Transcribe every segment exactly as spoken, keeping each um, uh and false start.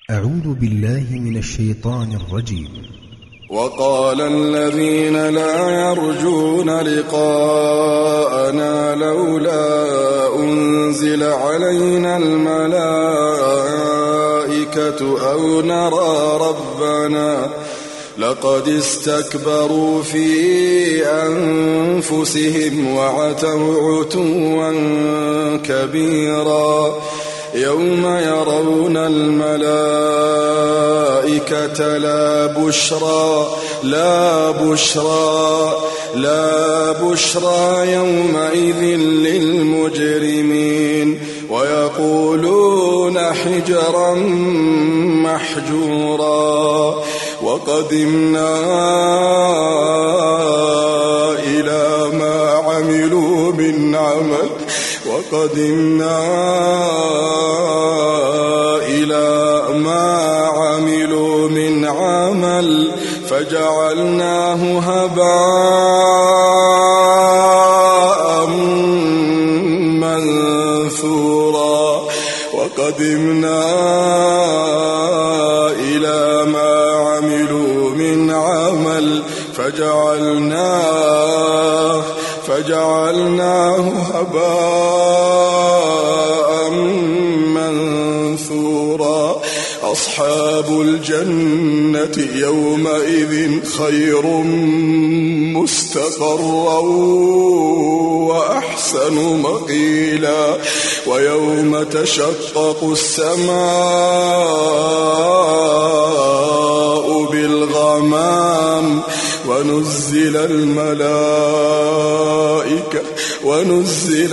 أعوذ بالله من الشيطان الرجيم. وقال الذين لا يرجون لقاءنا لولا أنزل علينا الملائكة أو نرى ربنا لقد استكبروا في أنفسهم وعتوا عتوا كبيرا يوم يرون الملائكة لا بشرى لا بشرى لا بشرى يومئذ للمجرمين ويقولون حجرا محجورا وقدمنا إلى ما عملوا من عمل وقدمنا إلى ما عملوا من عمل فجعلناه هباء منثورا وقدمنا إلى ما عملوا من عمل فجعلناه فجعلناه هباء منثورا أصحاب الجنة يومئذ خير مستقرا وأحسن مقيلا ويوم تشقق السماء بالغمام ونزل الملائكة ونزل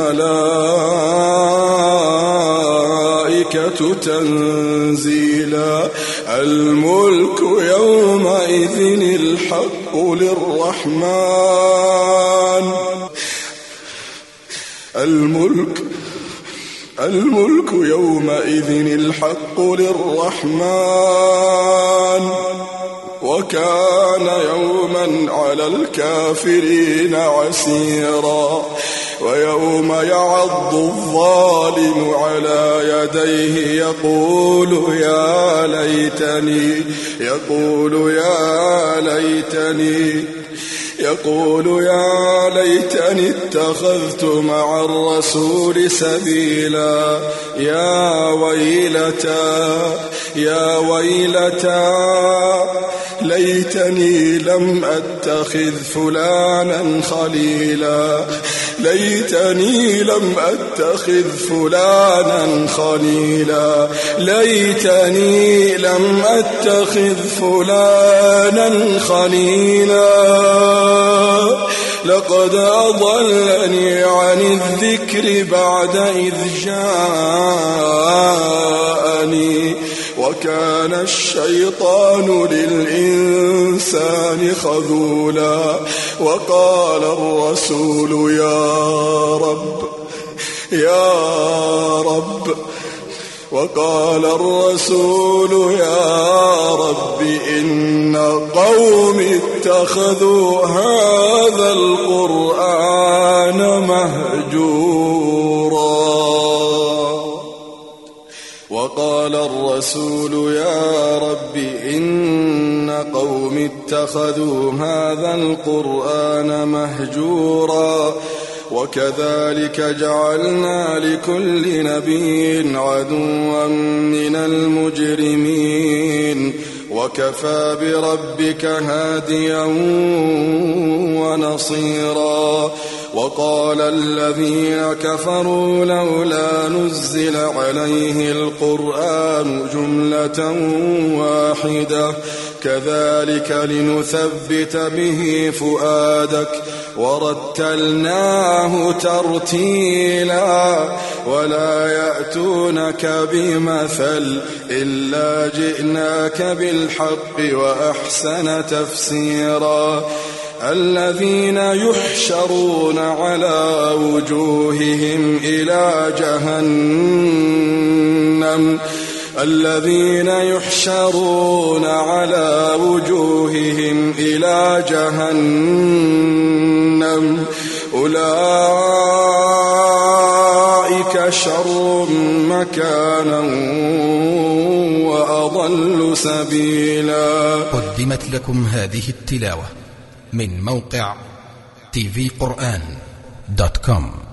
الملائكة تنزيلا الملك يومئذ الحق للرحمن الملك الملك يومئذ الحق للرحمن وكان يوما على الكافرين عسيرا ويوم يعض الظالم على يديه يقول يا ليتني يقول يا ليتني يقول يا ليتني اتخذت مع الرسول سبيلا يا ويلتى يا ويلتى ليتني لم أتخذ فلانا خليلا ليتني لم أتخذ فلانا خليلا ليتني لم أتخذ فلانا خليلا لقد أضلني عن الذكر بعد إذ جاءني وكان الشيطان للإنسان خذولا وقال الرسول يا رب يا رب وقال الرسول يا رب إن قومي اتخذوا هذا القرآن مهجورا وقال الرسول يا رب إن قومي اتخذوا هذا القرآن مهجورا وكذلك جعلنا لكل نبي عدوا من المجرمين وكفى بربك هاديا ونصيرا وقال الذين كفروا لولا نزل عليه القرآن جملة واحدة كذلك لنثبت به فؤادك ورتلناه ترتيلا ولا يأتونك بمثل إلا جئناك بالحق وأحسن تفسيرا الذين يحشرون على وجوههم إلى جهنم الذين يحشرون على وجوههم إلى جهنم أولئك شر مكانا وأضل سبيلا. قدمت لكم هذه التلاوة من موقع تي في قرآن دوت كوم.